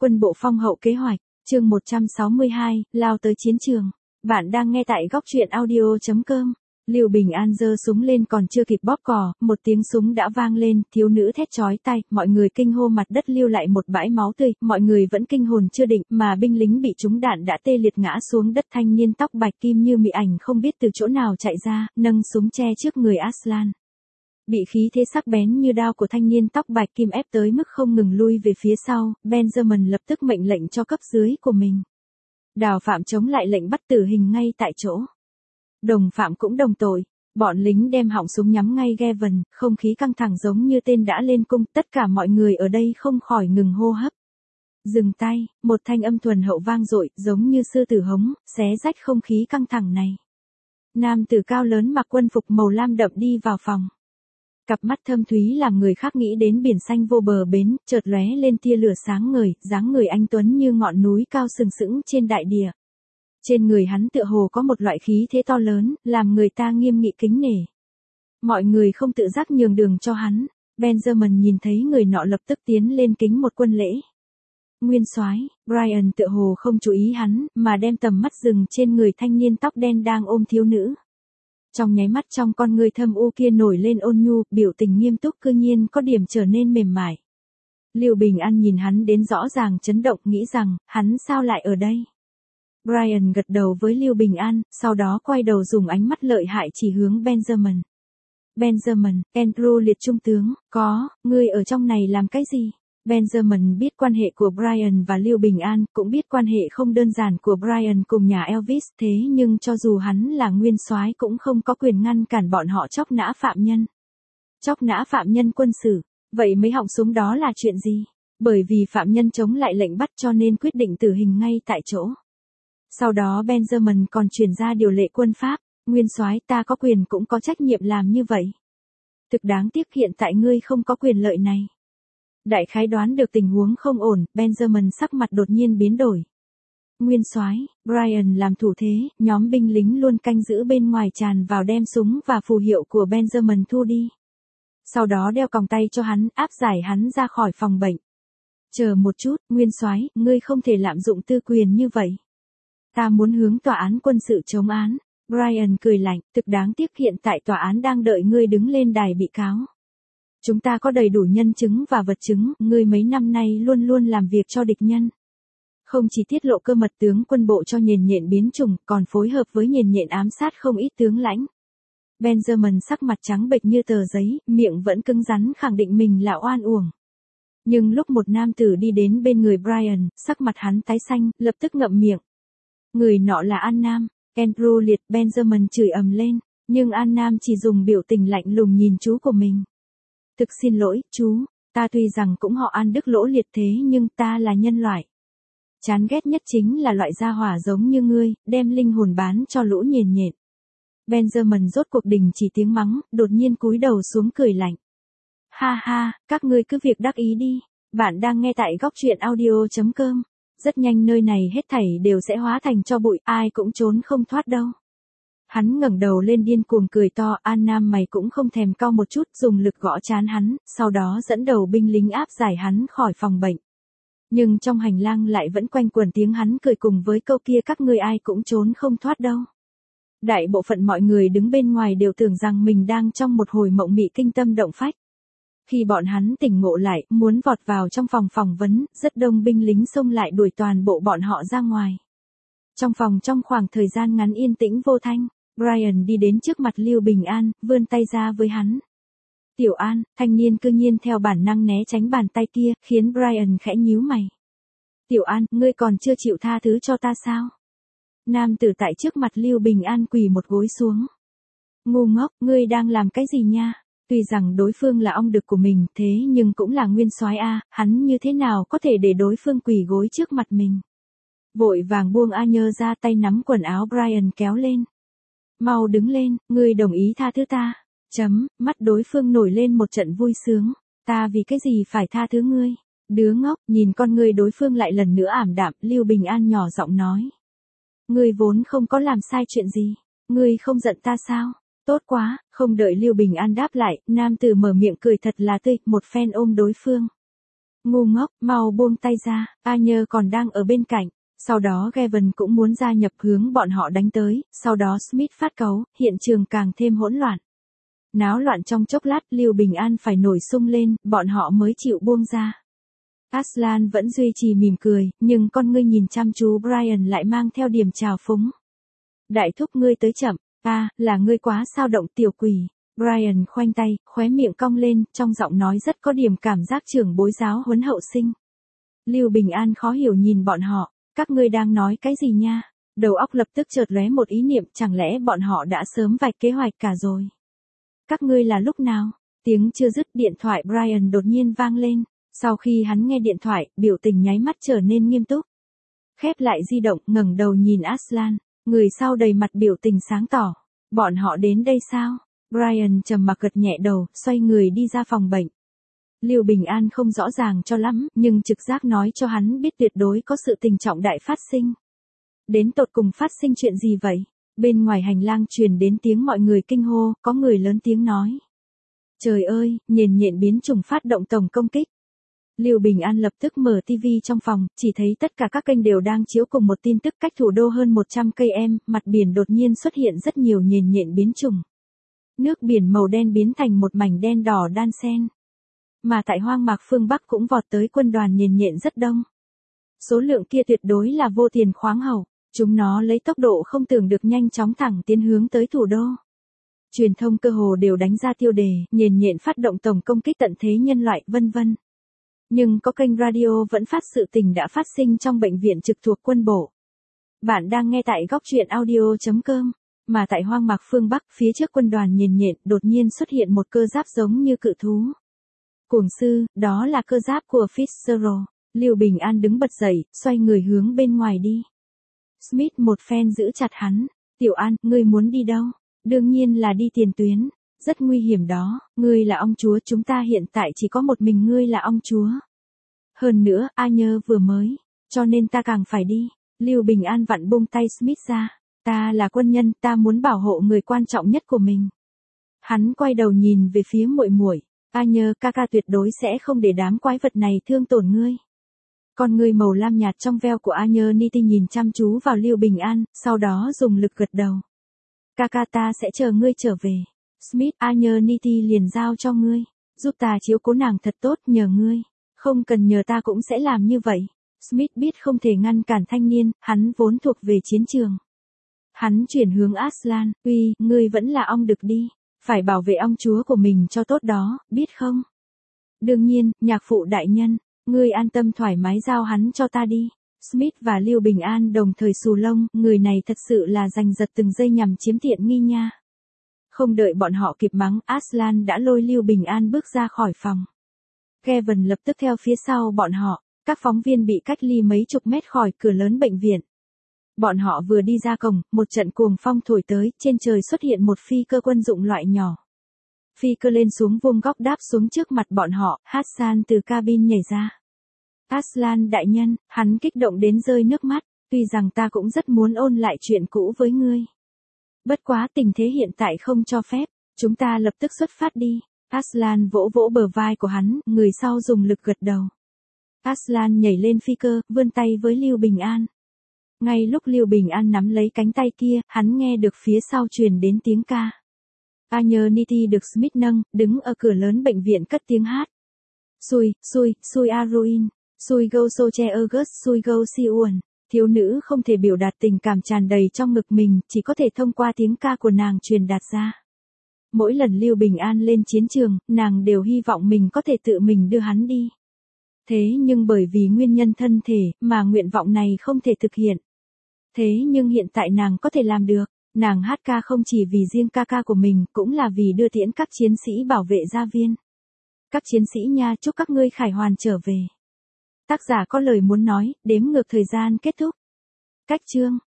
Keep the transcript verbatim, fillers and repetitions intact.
Quân bộ phong hậu kế hoạch, chương một trăm sáu mươi hai, lao tới chiến trường. Bạn đang nghe tại góc truyện audio chấm com. Lưu Bình An giơ súng lên còn chưa kịp bóp cò, một tiếng súng đã vang lên, thiếu nữ thét chói tai, mọi người kinh hô, mặt đất lưu lại một bãi máu tươi, mọi người vẫn kinh hồn chưa định, mà binh lính bị trúng đạn đã tê liệt ngã xuống đất. Thanh niên tóc bạch kim như mị ảnh không biết từ chỗ nào chạy ra, nâng súng che trước người Aslan. Bị khí thế sắc bén như đao của thanh niên tóc bạch kim ép tới mức không ngừng lui về phía sau, Benjamin lập tức mệnh lệnh cho cấp dưới của mình. Đào phạm chống lại lệnh bắt tử hình ngay tại chỗ. Đồng phạm cũng đồng tội. Bọn lính đem họng súng nhắm ngay Gavin, không khí căng thẳng giống như tên đã lên cung, tất cả mọi người ở đây không khỏi ngừng hô hấp. Dừng tay, một thanh âm thuần hậu vang dội, giống như sư tử hống, xé rách không khí căng thẳng này. Nam tử cao lớn mặc quân phục màu lam đậm đi vào phòng. Cặp mắt thâm thúy làm người khác nghĩ đến biển xanh vô bờ bến, chợt lóe lên tia lửa sáng ngời, dáng người anh tuấn như ngọn núi cao sừng sững trên đại địa. Trên người hắn tựa hồ có một loại khí thế to lớn, làm người ta nghiêm nghị kính nể. Mọi người không tự giác nhường đường cho hắn, Benjamin nhìn thấy người nọ lập tức tiến lên kính một quân lễ. Nguyên soái, Brian tựa hồ không chú ý hắn, mà đem tầm mắt dừng trên người thanh niên tóc đen đang ôm thiếu nữ. Trong nháy mắt trong con người thâm u kia nổi lên ôn nhu, biểu tình nghiêm túc cư nhiên có điểm trở nên mềm mại. Lưu Bình An nhìn hắn đến rõ ràng chấn động, nghĩ rằng, hắn sao lại ở đây? Brian gật đầu với Lưu Bình An, sau đó quay đầu dùng ánh mắt lợi hại chỉ hướng Benjamin. Benjamin, Andrew liệt trung tướng, có, ngươi ở trong này làm cái gì? Benjamin biết quan hệ của Brian và Lưu Bình An, cũng biết quan hệ không đơn giản của Brian cùng nhà Elvis, thế nhưng cho dù hắn là nguyên soái cũng không có quyền ngăn cản bọn họ chóc nã phạm nhân. Chóc nã phạm nhân quân sự, vậy mấy họng súng đó là chuyện gì? Bởi vì phạm nhân chống lại lệnh bắt cho nên quyết định tử hình ngay tại chỗ. Sau đó Benjamin còn truyền ra điều lệ quân pháp, nguyên soái ta có quyền cũng có trách nhiệm làm như vậy. Thực đáng tiếc hiện tại ngươi không có quyền lợi này. Đại khái đoán được tình huống không ổn, Benjamin sắc mặt đột nhiên biến đổi. Nguyên soái, Brian làm thủ thế, nhóm binh lính luôn canh giữ bên ngoài tràn vào đem súng và phù hiệu của Benjamin thu đi. Sau đó đeo còng tay cho hắn, áp giải hắn ra khỏi phòng bệnh. Chờ một chút, Nguyên soái, ngươi không thể lạm dụng tư quyền như vậy. Ta muốn hướng tòa án quân sự chống án. Brian cười lạnh, thực đáng tiếc hiện tại tòa án đang đợi ngươi đứng lên đài bị cáo. Chúng ta có đầy đủ nhân chứng và vật chứng, ngươi mấy năm nay luôn luôn làm việc cho địch nhân. Không chỉ tiết lộ cơ mật tướng quân bộ cho nhện nhện biến chủng, còn phối hợp với nhện nhện ám sát không ít tướng lãnh. Benjamin sắc mặt trắng bệch như tờ giấy, miệng vẫn cứng rắn khẳng định mình là oan uổng. Nhưng lúc một nam tử đi đến bên người Brian, sắc mặt hắn tái xanh, lập tức ngậm miệng. Người nọ là An Nam, Andrew liệt, Benjamin chửi ầm lên, nhưng An Nam chỉ dùng biểu tình lạnh lùng nhìn chú của mình. Thực xin lỗi, chú, ta tuy rằng cũng họ An Đức Lỗ liệt thế nhưng ta là nhân loại. Chán ghét nhất chính là loại gia hỏa giống như ngươi, đem linh hồn bán cho lũ nhện nhện. Benjamin rốt cuộc đình chỉ tiếng mắng, đột nhiên cúi đầu xuống cười lạnh. Ha ha, các ngươi cứ việc đắc ý đi, bạn đang nghe tại góc truyện audio chấm com. Rất nhanh nơi này hết thảy đều sẽ hóa thành tro bụi, ai cũng trốn không thoát đâu. Hắn ngẩng đầu lên điên cuồng cười to, An Nam mày cũng không thèm cau một chút, dùng lực gõ trán hắn, sau đó dẫn đầu binh lính áp giải hắn khỏi phòng bệnh. Nhưng trong hành lang lại vẫn quanh quẩn tiếng hắn cười cùng với câu kia, các ngươi ai cũng trốn không thoát đâu. Đại bộ phận mọi người đứng bên ngoài đều tưởng rằng mình đang trong một hồi mộng mị kinh tâm động phách. Khi bọn hắn tỉnh ngộ lại, muốn vọt vào trong phòng phỏng vấn, rất đông binh lính xông lại đuổi toàn bộ bọn họ ra ngoài. Trong phòng trong khoảng thời gian ngắn yên tĩnh vô thanh, Brian đi đến trước mặt Lưu Bình An, vươn tay ra với hắn. Tiểu An, thanh niên cư nhiên theo bản năng né tránh bàn tay kia, khiến Brian khẽ nhíu mày. Tiểu An, ngươi còn chưa chịu tha thứ cho ta sao? Nam tử tại trước mặt Lưu Bình An quỳ một gối xuống. Ngu ngốc, ngươi đang làm cái gì nha? Tuy rằng đối phương là ong đực của mình, thế nhưng cũng là nguyên soái a, hắn như thế nào có thể để đối phương quỳ gối trước mặt mình? Vội vàng buông A Nhơ ra, tay nắm quần áo Brian kéo lên. Mau đứng lên, ngươi đồng ý tha thứ ta. Chấm, mắt đối phương nổi lên một trận vui sướng. Ta vì cái gì phải tha thứ ngươi? Đứa ngốc, nhìn con ngươi đối phương lại lần nữa ảm đạm, Lưu Bình An nhỏ giọng nói. Ngươi vốn không có làm sai chuyện gì, ngươi không giận ta sao? Tốt quá, không đợi Lưu Bình An đáp lại, nam tử mở miệng cười thật là tươi, một phen ôm đối phương. Ngu ngốc, mau buông tay ra, Anya còn đang ở bên cạnh. Sau đó Gavin cũng muốn gia nhập hướng bọn họ đánh tới, sau đó Smith phát cáu, hiện trường càng thêm hỗn loạn. Náo loạn trong chốc lát, Lưu Bình An phải nổi sung lên, bọn họ mới chịu buông ra. Aslan vẫn duy trì mỉm cười, nhưng con ngươi nhìn chăm chú Brian lại mang theo điểm trào phúng. Đại thúc ngươi tới chậm, à, là ngươi quá sao động tiểu quỷ. Brian khoanh tay, khóe miệng cong lên, trong giọng nói rất có điểm cảm giác trưởng bối giáo huấn hậu sinh. Lưu Bình An khó hiểu nhìn bọn họ, các ngươi đang nói cái gì nha? Đầu óc lập tức chợt lóe một ý niệm, chẳng lẽ bọn họ đã sớm vạch kế hoạch cả rồi? Các ngươi là lúc nào? Tiếng chưa dứt, điện thoại Brian đột nhiên vang lên. Sau khi hắn nghe điện thoại, biểu tình nháy mắt trở nên nghiêm túc. Khép lại di động, ngẩng đầu nhìn Aslan, người sau đầy mặt biểu tình sáng tỏ. Bọn họ đến đây sao? Brian trầm mặc gật nhẹ đầu, xoay người đi ra phòng bệnh. Lưu Bình An không rõ ràng cho lắm, nhưng trực giác nói cho hắn biết tuyệt đối có sự tình trọng đại phát sinh. Đến tột cùng phát sinh chuyện gì vậy? Bên ngoài hành lang truyền đến tiếng mọi người kinh hô, có người lớn tiếng nói. Trời ơi, nhện nhện biến chủng phát động tổng công kích. Lưu Bình An lập tức mở ti vi trong phòng, chỉ thấy tất cả các kênh đều đang chiếu cùng một tin tức cách thủ đô hơn một trăm cây em, mặt biển đột nhiên xuất hiện rất nhiều nhện nhện biến chủng. Nước biển màu đen biến thành một mảnh đen đỏ đan xen. Mà tại hoang mạc phương Bắc cũng vọt tới quân đoàn nhện nhện rất đông. Số lượng kia tuyệt đối là vô tiền khoáng hậu, chúng nó lấy tốc độ không tưởng được nhanh chóng thẳng tiến hướng tới thủ đô. Truyền thông cơ hồ đều đánh ra tiêu đề, nhện nhện phát động tổng công kích tận thế nhân loại, vân vân. Nhưng có kênh radio vẫn phát sự tình đã phát sinh trong bệnh viện trực thuộc quân bộ. Bạn đang nghe tại góc truyện audio chấm com. Mà tại hoang mạc phương Bắc, phía trước quân đoàn nhện nhện, đột nhiên xuất hiện một cơ giáp giống như cự thú. Cuồng sư, đó là cơ giáp của Fitzgerald. Lưu Bình An đứng bật dậy, xoay người hướng bên ngoài đi. Smith một phen giữ chặt hắn. Tiểu An, ngươi muốn đi đâu? Đương nhiên là đi tiền tuyến. Rất nguy hiểm đó, ngươi là ông chúa, chúng ta hiện tại chỉ có một mình ngươi là ông chúa. Hơn nữa, A Nhơ vừa mới, cho nên ta càng phải đi. Lưu Bình An vặn buông tay Smith ra. Ta là quân nhân, ta muốn bảo hộ người quan trọng nhất của mình. Hắn quay đầu nhìn về phía muội muội. A Nhơ, ca ca tuyệt đối sẽ không để đám quái vật này thương tổn ngươi. Con ngươi màu lam nhạt trong veo của A Nhơ Niti nhìn chăm chú vào Lưu Bình An, sau đó dùng lực gật đầu. Ca ca, ta sẽ chờ ngươi trở về. Smith, A Nhơ Niti liền giao cho ngươi. Giúp ta chiếu cố nàng thật tốt, nhờ ngươi. Không cần nhờ, ta cũng sẽ làm như vậy. Smith biết không thể ngăn cản thanh niên, hắn vốn thuộc về chiến trường. Hắn chuyển hướng Aslan, uy, ngươi vẫn là ong đực đi. Phải bảo vệ ông chúa của mình cho tốt đó, biết không? Đương nhiên, nhạc phụ đại nhân, ngươi an tâm thoải mái giao hắn cho ta đi. Smith và Lưu Bình An đồng thời xù lông, người này thật sự là giành giật từng giây nhằm chiếm tiện nghi nha. Không đợi bọn họ kịp mắng, Aslan đã lôi Lưu Bình An bước ra khỏi phòng. Kevin lập tức theo phía sau bọn họ, các phóng viên bị cách ly mấy chục mét khỏi cửa lớn bệnh viện. Bọn họ vừa đi ra cổng, một trận cuồng phong thổi tới, trên trời xuất hiện một phi cơ quân dụng loại nhỏ. Phi cơ lên xuống vuông góc đáp xuống trước mặt bọn họ, Hassan từ cabin nhảy ra. Aslan đại nhân, hắn kích động đến rơi nước mắt, tuy rằng ta cũng rất muốn ôn lại chuyện cũ với ngươi. Bất quá tình thế hiện tại không cho phép, chúng ta lập tức xuất phát đi. Aslan vỗ vỗ bờ vai của hắn, người sau dùng lực gật đầu. Aslan nhảy lên phi cơ, vươn tay với Lưu Bình An. Ngay lúc Lưu Bình An nắm lấy cánh tay kia, hắn nghe được phía sau truyền đến tiếng ca. A Nhơ Niti được Smith nâng, đứng ở cửa lớn bệnh viện cất tiếng hát. Xui, xui, xui a ruin, xui go so che ergus, xui go si uẩn. Thiếu nữ không thể biểu đạt tình cảm tràn đầy trong ngực mình, chỉ có thể thông qua tiếng ca của nàng truyền đạt ra. Mỗi lần Lưu Bình An lên chiến trường, nàng đều hy vọng mình có thể tự mình đưa hắn đi. Thế nhưng bởi vì nguyên nhân thân thể, mà nguyện vọng này không thể thực hiện. Thế nhưng hiện tại nàng có thể làm được, nàng hát ca không chỉ vì riêng ca ca của mình, cũng là vì đưa tiễn các chiến sĩ bảo vệ gia viên. Các chiến sĩ nha, chúc các ngươi khải hoàn trở về. Tác giả có lời muốn nói, đếm ngược thời gian kết thúc. Cách chương